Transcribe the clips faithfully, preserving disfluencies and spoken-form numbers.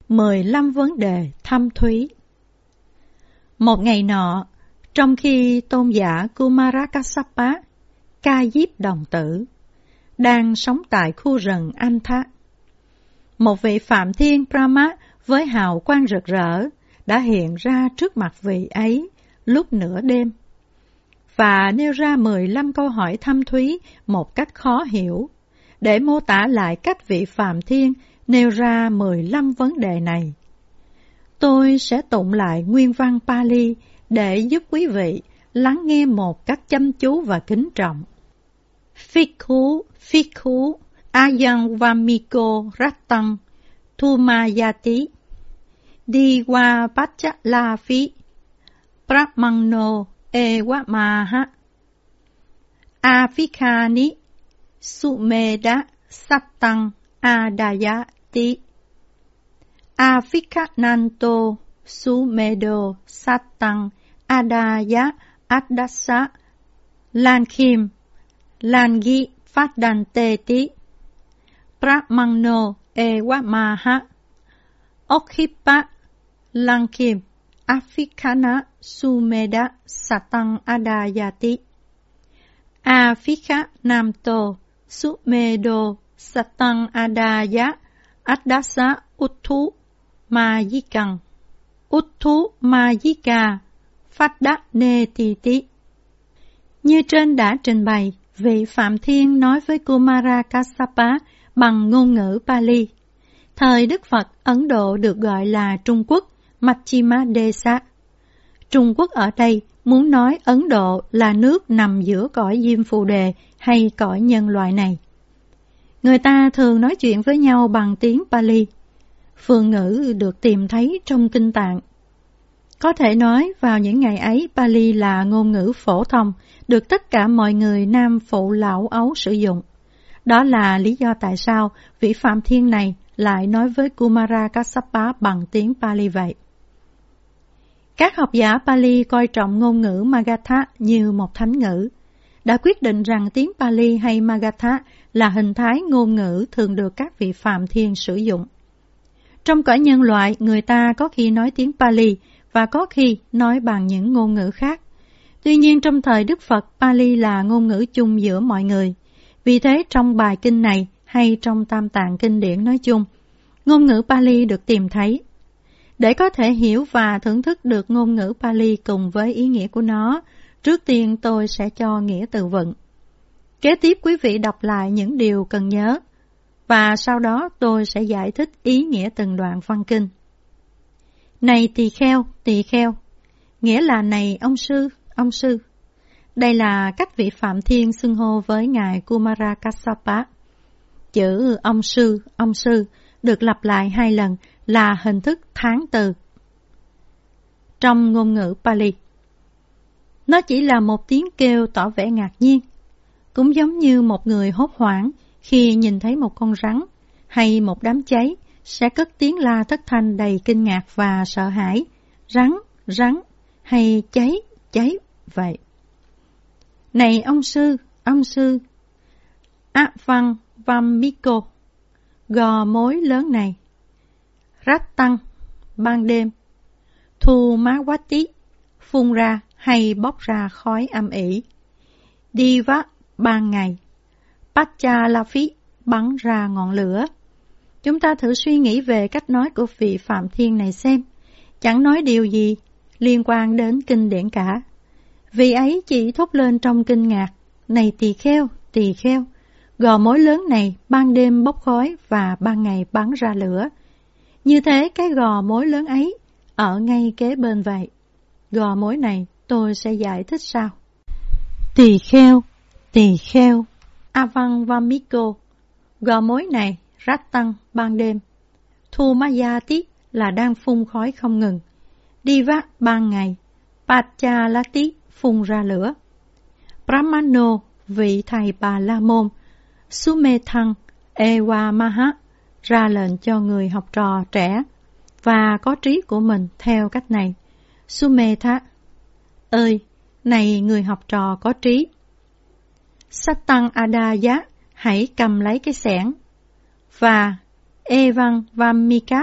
mười lăm vấn đề thâm thúy. Một ngày nọ, trong khi tôn giả Kumarakassapa, Ca Diếp đồng tử, đang sống tại khu rừng Antha, một vị Phạm Thiên Brahma với hào quang rực rỡ đã hiện ra trước mặt vị ấy lúc nửa đêm và nêu ra mười lăm câu hỏi thâm thúy một cách khó hiểu để mô tả lại cách vị Phạm Thiên nêu ra mười lăm vấn đề này. Tôi sẽ tụng lại nguyên văn Pali để giúp quý vị lắng nghe một cách chăm chú và kính trọng. Phikhu, Phikhu, Ayang Vamiko Rattan, Thumayati, Diwa Pachalafi, Brahmano Ewamaha, Afikani, Sumeda Sattang Adayati, Afikananto Sumedo Sattang Adaya Adasa Lankhim Langi Fadanteti Brahmano Ewamaha Okhipa Lankhim Afikana Sumeda Sattang Adayati Afikananto Sumedo Sattang Adaya Adasa Uttu Mayikang Uttu Mayika Phadda Netiti. Như trên đã trình bày, vị Phạm Thiên nói với Kumarakassapa bằng ngôn ngữ Pali. Thời Đức Phật, Ấn Độ được gọi là Trung Quốc, Majjhima Desa. Trung Quốc ở đây muốn nói Ấn Độ là nước nằm giữa cõi Diêm Phù Đề hay cõi nhân loại này. Người ta thường nói chuyện với nhau bằng tiếng Pali. Phương ngữ được tìm thấy trong Kinh Tạng. Có thể nói vào những ngày ấy Pali là ngôn ngữ phổ thông, được tất cả mọi người nam phụ lão ấu sử dụng. Đó là lý do tại sao vị Phạm Thiên này lại nói với Kumarakassapa bằng tiếng Pali vậy. Các học giả Pali coi trọng ngôn ngữ Magadha như một thánh ngữ, đã quyết định rằng tiếng Pali hay Magadha là hình thái ngôn ngữ thường được các vị Phạm Thiên sử dụng. Trong cõi nhân loại, người ta có khi nói tiếng Pali và có khi nói bằng những ngôn ngữ khác. Tuy nhiên trong thời Đức Phật, Pali là ngôn ngữ chung giữa mọi người. Vì thế trong bài kinh này hay trong Tam Tạng kinh điển nói chung, ngôn ngữ Pali được tìm thấy. Để có thể hiểu và thưởng thức được ngôn ngữ Pali cùng với ý nghĩa của nó, trước tiên tôi sẽ cho nghĩa từ vựng. Kế tiếp quý vị đọc lại những điều cần nhớ, và sau đó tôi sẽ giải thích ý nghĩa từng đoạn văn kinh. Này tỳ kheo, tỳ kheo, nghĩa là này ông sư, ông sư. Đây là cách vị Phạm Thiên xưng hô với ngài Kumarakassapa. Chữ ông sư, ông sư được lặp lại hai lần là hình thức thán từ trong ngôn ngữ Pali. Nó chỉ là một tiếng kêu tỏ vẻ ngạc nhiên, cũng giống như một người hốt hoảng khi nhìn thấy một con rắn hay một đám cháy sẽ cất tiếng la thất thanh đầy kinh ngạc và sợ hãi, rắn, rắn hay cháy, cháy vậy. Này ông sư, ông sư, Avang Vamiko, gò mối lớn này, Rát tăng, ban đêm, Thu Máwati, phun ra hay bốc ra khói âm ỉ, Diva, ban ngày, Pachalafi, bắn ra ngọn lửa. Chúng ta thử suy nghĩ về cách nói của vị Phạm Thiên này xem, chẳng nói điều gì liên quan đến kinh điển cả. Vị ấy chỉ thốt lên trong kinh ngạc, này tỳ kheo, tỳ kheo, gò mối lớn này ban đêm bốc khói và ban ngày bắn ra lửa. Như thế cái gò mối lớn ấy ở ngay kế bên vậy. Gò mối này tôi sẽ giải thích sau. Tỳ kheo, tỳ kheo, Avang Vamiko, gò mối này rát tăng ban đêm. Thu Mayati là đang phun khói không ngừng. Diva ban ngày. Pachalati phun ra lửa. Brahmano vị thầy Bà La Môn. Sumethang Ewamaha ra lệnh cho người học trò trẻ và có trí của mình theo cách này. Sumetha ơi, này người học trò có trí. Sattang Adaya, hãy cầm lấy cái xẻng. Và Evan Vamika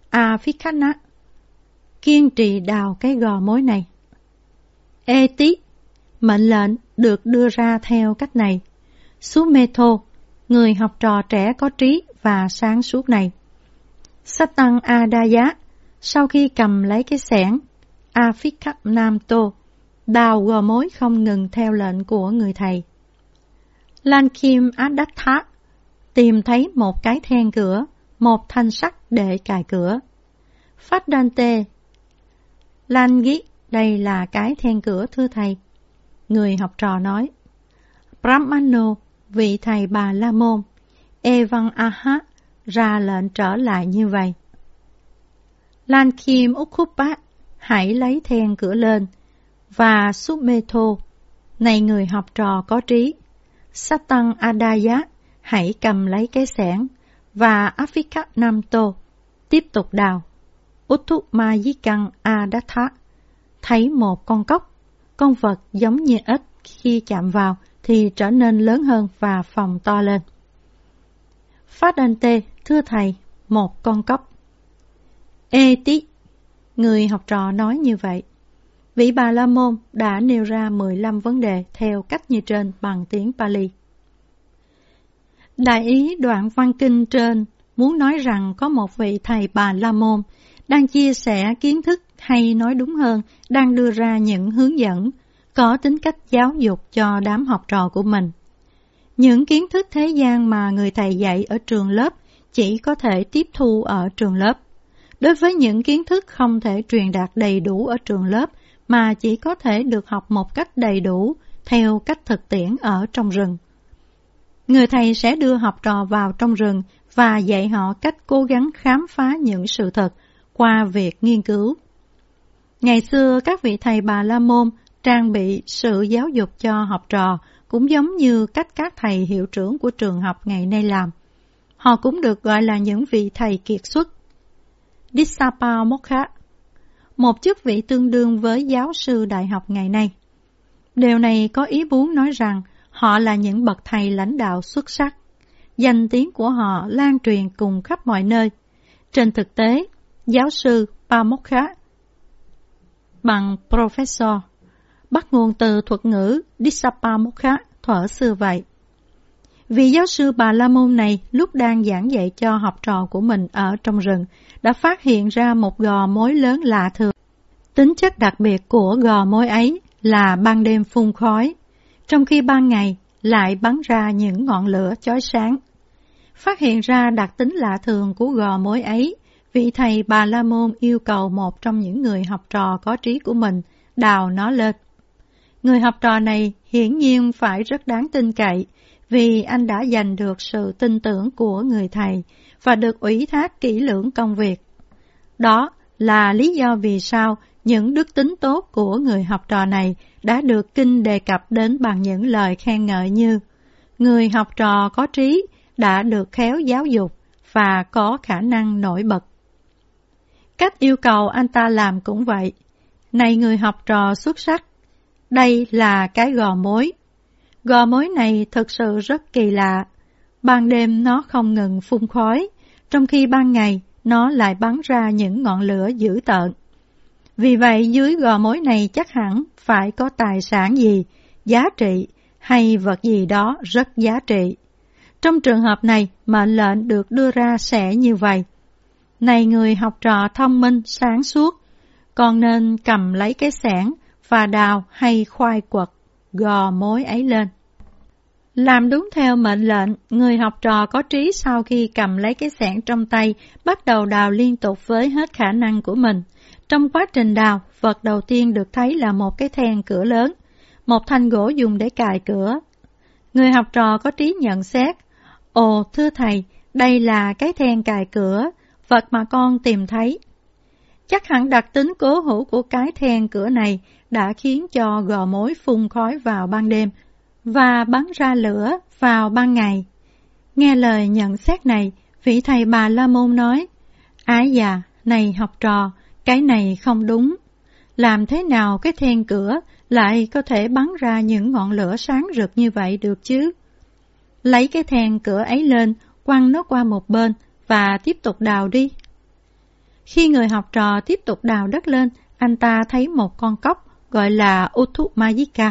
Afikana, kiên trì đào cái gò mối này. Ê tí, mệnh lệnh được đưa ra theo cách này. Sumetho, người học trò trẻ có trí và sáng suốt này. Satang Adaya, sau khi cầm lấy cái xẻng, Afikapnamto, đào gò mối không ngừng theo lệnh của người thầy. Lankim Adatha, tìm thấy một cái then cửa, một thanh sắt để cài cửa. Phát-đan-tê, Lan-ghi, đây là cái then cửa thưa thầy. Người học trò nói. Brahmano, vị thầy Bà La Môn, Evan Aha, ra lệnh trở lại như vậy. Lankim Ukhupa, hãy lấy then cửa lên, và Sumetho, này người học trò có trí. Satang Adaya, hãy cầm lấy cái xẻng, và Afikapnamto, tiếp tục đào. Utthumajikang Adatha, thấy một con cóc, con vật giống như ếch khi chạm vào thì trở nên lớn hơn và phồng to lên. Phát-đan-tê, thưa thầy, một con cóc. Ê tí, người học trò nói như vậy. Vị Bà La Môn đã nêu ra mười lăm vấn đề theo cách như trên bằng tiếng Pali. Đại ý đoạn văn kinh trên muốn nói rằng có một vị thầy Bà La Môn đang chia sẻ kiến thức, hay nói đúng hơn, đang đưa ra những hướng dẫn có tính cách giáo dục cho đám học trò của mình. Những kiến thức thế gian mà người thầy dạy ở trường lớp chỉ có thể tiếp thu ở trường lớp. Đối với những kiến thức không thể truyền đạt đầy đủ ở trường lớp mà chỉ có thể được học một cách đầy đủ theo cách thực tiễn ở trong rừng. Người thầy sẽ đưa học trò vào trong rừng và dạy họ cách cố gắng khám phá những sự thật qua việc nghiên cứu. Ngày xưa, các vị thầy Bà La Môn trang bị sự giáo dục cho học trò cũng giống như cách các thầy hiệu trưởng của trường học ngày nay làm. Họ cũng được gọi là những vị thầy kiệt xuất. Dissapamokha, một chức vị tương đương với giáo sư đại học ngày nay. Điều này có ý muốn nói rằng họ là những bậc thầy lãnh đạo xuất sắc. Danh tiếng của họ lan truyền cùng khắp mọi nơi. Trên thực tế, giáo sư Pamokha bằng professor bắt nguồn từ thuật ngữ Dissapamokha thuở xưa vậy. Vị giáo sư Bà La Môn này lúc đang giảng dạy cho học trò của mình ở trong rừng đã phát hiện ra một gò mối lớn lạ thường. Tính chất đặc biệt của gò mối ấy là ban đêm phun khói, trong khi ban ngày lại bắn ra những ngọn lửa chói sáng. Phát hiện ra đặc tính lạ thường của gò mối ấy, vị thầy Bà La Môn yêu cầu một trong những người học trò có trí của mình đào nó lên. Người học trò này hiển nhiên phải rất đáng tin cậy, vì anh đã giành được sự tin tưởng của người thầy và được ủy thác kỹ lưỡng công việc. Đó là lý do vì sao những đức tính tốt của người học trò này đã được kinh đề cập đến bằng những lời khen ngợi như: người học trò có trí, đã được khéo giáo dục và có khả năng nổi bật. Cách yêu cầu anh ta làm cũng vậy. Này người học trò xuất sắc, đây là cái gò mối. Gò mối này thực sự rất kỳ lạ. Ban đêm nó không ngừng phun khói, trong khi ban ngày nó lại bắn ra những ngọn lửa dữ tợn. Vì vậy dưới gò mối này chắc hẳn phải có tài sản gì, giá trị hay vật gì đó rất giá trị. Trong trường hợp này, mệnh lệnh được đưa ra sẽ như vậy. Này người học trò thông minh, sáng suốt, con nên cầm lấy cái xẻng và đào hay khoai quật gò mối ấy lên. Làm đúng theo mệnh lệnh, người học trò có trí sau khi cầm lấy cái xẻng trong tay bắt đầu đào liên tục với hết khả năng của mình. Trong quá trình đào, vật đầu tiên được thấy là một cái then cửa lớn, một thanh gỗ dùng để cài cửa. Người học trò có trí nhận xét: Ồ, thưa thầy, đây là cái then cài cửa, vật mà con tìm thấy. Chắc hẳn đặc tính cố hữu của cái then cửa này đã khiến cho gò mối phun khói vào ban đêm và bắn ra lửa vào ban ngày. Nghe lời nhận xét này, vị thầy Bà La Môn nói: Ái già, này học trò, cái này không đúng. Làm thế nào cái then cửa lại có thể bắn ra những ngọn lửa sáng rực như vậy được chứ? Lấy cái then cửa ấy lên, quăng nó qua một bên và tiếp tục đào đi. Khi người học trò tiếp tục đào đất lên, anh ta thấy một con cóc gọi là Utthumajika.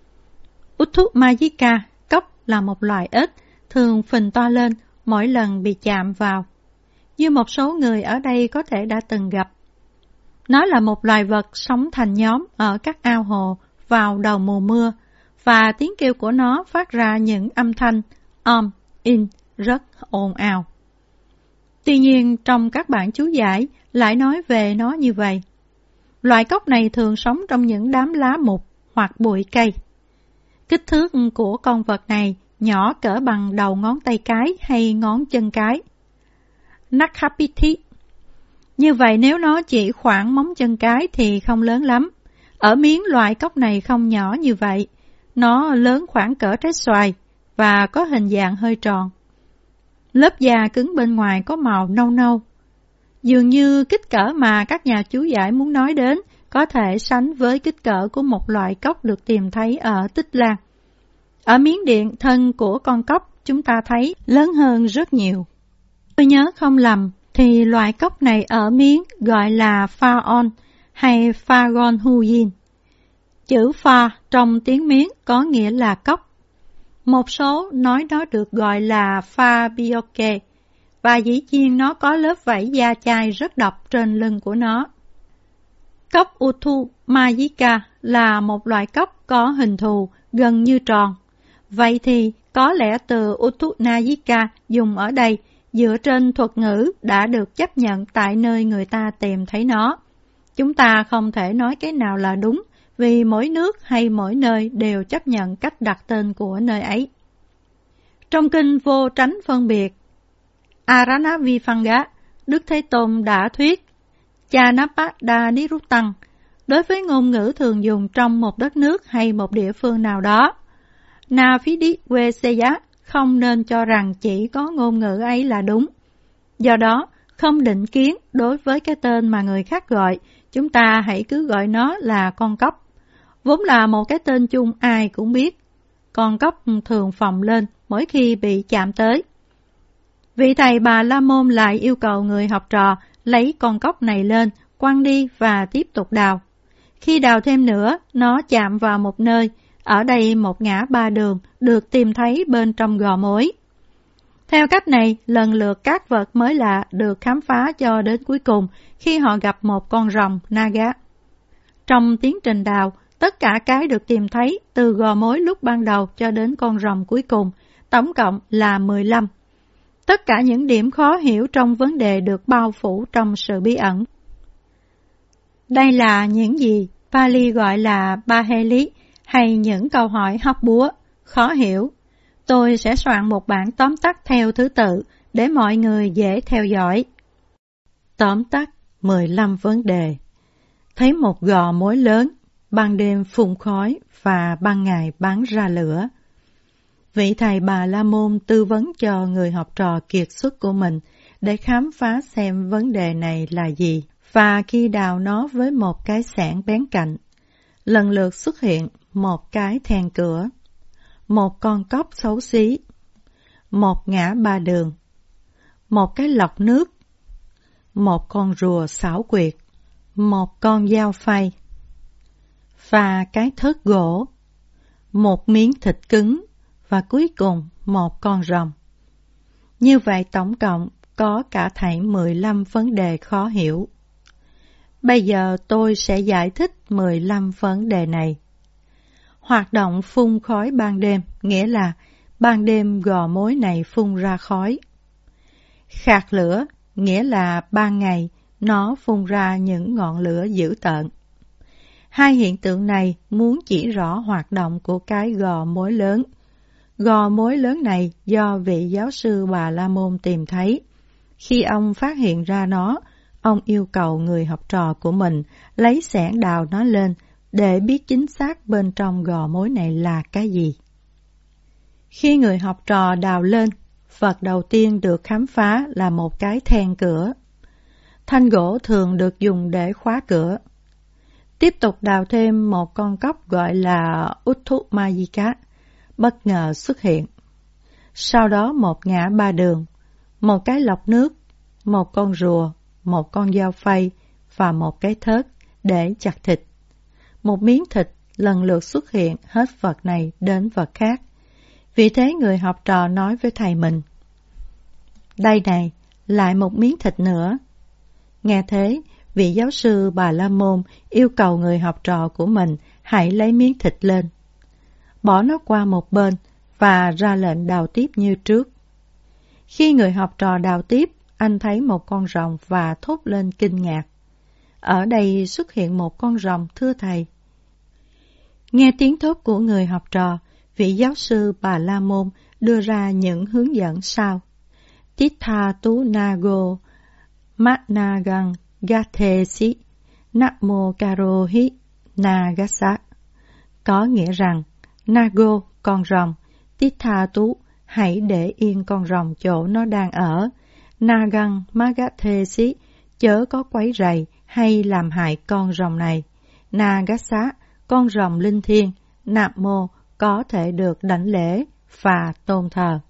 Utthumajika, cóc là một loài ếch, thường phình to lên mỗi lần bị chạm vào, như một số người ở đây có thể đã từng gặp. Nó là một loài vật sống thành nhóm ở các ao hồ vào đầu mùa mưa, và tiếng kêu của nó phát ra những âm thanh om, in rất ồn ào. Tuy nhiên, trong các bản chú giải lại nói về nó như vậy. Loài cóc này thường sống trong những đám lá mục hoặc bụi cây. Kích thước của con vật này nhỏ cỡ bằng đầu ngón tay cái hay ngón chân cái. Nakhapiti. Như vậy nếu nó chỉ khoảng móng chân cái thì không lớn lắm. Ở Miến loài cóc này không nhỏ như vậy. Nó lớn khoảng cỡ trái xoài và có hình dạng hơi tròn. Lớp da cứng bên ngoài có màu nâu nâu. Dường như kích cỡ mà các nhà chú giải muốn nói đến có thể sánh với kích cỡ của một loại cóc được tìm thấy ở Tích Lan. Ở Miến Điện, thân của con cóc chúng ta thấy lớn hơn rất nhiều. Tôi nhớ không lầm thì loại cóc này ở Miến gọi là Phaon hay Phagon Huyin. Chữ Pha trong tiếng Miến có nghĩa là cóc. Một số nói nó được gọi là Pha Bioke, và dĩ nhiên nó có lớp vảy da chai rất độc trên lưng của nó. Cóc Utthumajika là một loại cóc có hình thù gần như tròn. Vậy thì có lẽ từ Utthumajika dùng ở đây dựa trên thuật ngữ đã được chấp nhận tại nơi người ta tìm thấy nó. Chúng ta không thể nói cái nào là đúng, vì mỗi nước hay mỗi nơi đều chấp nhận cách đặt tên của nơi ấy. Trong kinh Vô Tránh Phân Biệt Aranavifanga, Đức Thế Tôn đã thuyết Chanapada Niruttang đối với ngôn ngữ thường dùng trong một đất nước hay một địa phương nào đó. Nafidi Weseya không nên cho rằng chỉ có ngôn ngữ ấy là đúng. Do đó, không định kiến đối với cái tên mà người khác gọi, chúng ta hãy cứ gọi nó là con cóc. Vốn là một cái tên chung ai cũng biết. Con cóc thường phồng lên mỗi khi bị chạm tới. Vị thầy Bà La Môn lại yêu cầu người học trò lấy con cóc này lên, quăng đi và tiếp tục đào. Khi đào thêm nữa, nó chạm vào một nơi, ở đây một ngã ba đường được tìm thấy bên trong gò mối. Theo cách này, lần lượt các vật mới lạ được khám phá cho đến cuối cùng khi họ gặp một con rồng Naga. Trong tiến trình đào, tất cả cái được tìm thấy từ gò mối lúc ban đầu cho đến con rồng cuối cùng, tổng cộng là mười lăm. Tất cả những điểm khó hiểu trong vấn đề được bao phủ trong sự bí ẩn. Đây là những gì Pali gọi là Baheli, hay những câu hỏi hóc búa, khó hiểu. Tôi sẽ soạn một bản tóm tắt theo thứ tự để mọi người dễ theo dõi. Tóm tắt mười lăm vấn đề. Thấy một gò mối lớn, ban đêm phun khói và ban ngày bắn ra lửa. Vị thầy Bà La Môn tư vấn cho người học trò kiệt xuất của mình để khám phá xem vấn đề này là gì, và khi đào nó với một cái xẻng bén cạnh, lần lượt xuất hiện một cái then cửa, một con cóc xấu xí, một ngã ba đường, một cái lọc nước, một con rùa xảo quyệt, một con dao phay, và cái thớt gỗ, một miếng thịt cứng, và cuối cùng một con rồng. Như vậy tổng cộng có cả thảy mười lăm vấn đề khó hiểu. Bây giờ tôi sẽ giải thích mười lăm vấn đề này. Hoạt động phun khói ban đêm nghĩa là ban đêm gò mối này phun ra khói. Khạc lửa nghĩa là ban ngày nó phun ra những ngọn lửa dữ tợn. Hai hiện tượng này muốn chỉ rõ hoạt động của cái gò mối lớn. Gò mối lớn này do vị giáo sư Bà La Môn tìm thấy. Khi ông phát hiện ra nó, ông yêu cầu người học trò của mình lấy xẻng đào nó lên để biết chính xác bên trong gò mối này là cái gì. Khi người học trò đào lên, vật đầu tiên được khám phá là một cái then cửa. Thanh gỗ thường được dùng để khóa cửa. Tiếp tục đào thêm một con cóc gọi là Utthumajika, bất ngờ xuất hiện. Sau đó một ngã ba đường, một cái lọc nước, một con rùa, một con dao phay và một cái thớt để chặt thịt. Một miếng thịt lần lượt xuất hiện hết vật này đến vật khác. Vì thế người học trò nói với thầy mình: "Đây này, lại một miếng thịt nữa." Nghe thế, vị giáo sư Bà La Môn yêu cầu người học trò của mình hãy lấy miếng thịt lên, bỏ nó qua một bên và ra lệnh đào tiếp như trước. Khi người học trò đào tiếp, anh thấy một con rồng và thốt lên kinh ngạc: "Ở đây xuất hiện một con rồng, thưa thầy." Nghe tiếng thốt của người học trò, vị giáo sư Bà La Môn đưa ra những hướng dẫn sau: Titha tu nago matnagang gathesi namo karohi nagasa. Có nghĩa rằng, nago, con rồng, Titha tu, hãy để yên con rồng chỗ nó đang ở, nagang magathesi, chớ có quấy rầy hay làm hại con rồng này, nagasa, con rồng linh thiêng, namo, có thể được đảnh lễ và tôn thờ.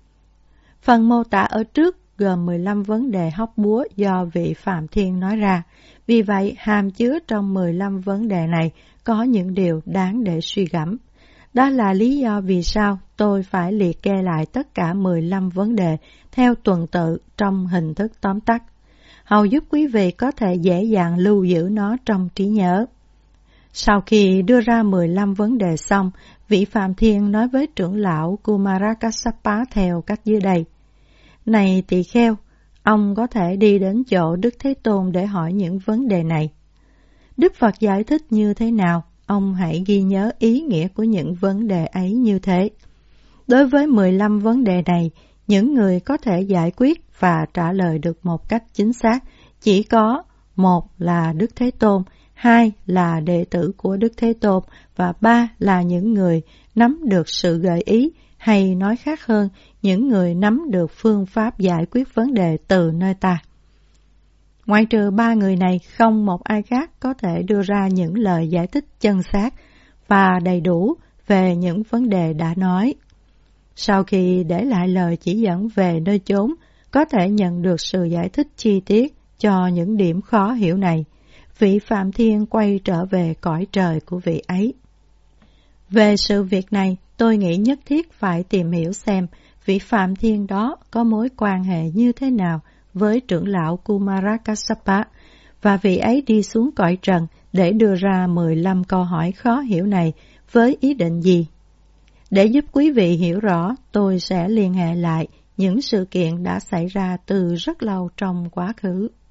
Phần mô tả ở trước gồm mười lăm vấn đề hóc búa do vị Phạm Thiên nói ra, vì vậy hàm chứa trong mười lăm vấn đề này có những điều đáng để suy gẫm. Đó là lý do vì sao tôi phải liệt kê lại tất cả mười lăm vấn đề theo tuần tự trong hình thức tóm tắt, hầu giúp quý vị có thể dễ dàng lưu giữ nó trong trí nhớ. Sau khi đưa ra mười lăm vấn đề xong, vị Phạm Thiên nói với trưởng lão Kumarakassapa theo cách dưới đây: "Này tỳ kheo, ông có thể đi đến chỗ Đức Thế Tôn để hỏi những vấn đề này. Đức Phật giải thích như thế nào, ông hãy ghi nhớ ý nghĩa của những vấn đề ấy như thế. Đối với mười lăm vấn đề này, những người có thể giải quyết và trả lời được một cách chính xác chỉ có: một là Đức Thế Tôn, hai là đệ tử của Đức Thế Tôn, và ba là những người nắm được sự gợi ý, hay nói khác hơn, những người nắm được phương pháp giải quyết vấn đề từ nơi ta. Ngoại trừ ba người này, không một ai khác có thể đưa ra những lời giải thích chân xác và đầy đủ về những vấn đề đã nói. Sau khi để lại lời chỉ dẫn về nơi chốn, có thể nhận được sự giải thích chi tiết cho những điểm khó hiểu này, vị Phạm Thiên quay trở về cõi trời của vị ấy. Về sự việc này, tôi nghĩ nhất thiết phải tìm hiểu xem vị Phạm Thiên đó có mối quan hệ như thế nào với trưởng lão Kumarakassapa, và vị ấy đi xuống cõi trần để đưa ra mười lăm câu hỏi khó hiểu này với ý định gì. Để giúp quý vị hiểu rõ, tôi sẽ liên hệ lại những sự kiện đã xảy ra từ rất lâu trong quá khứ.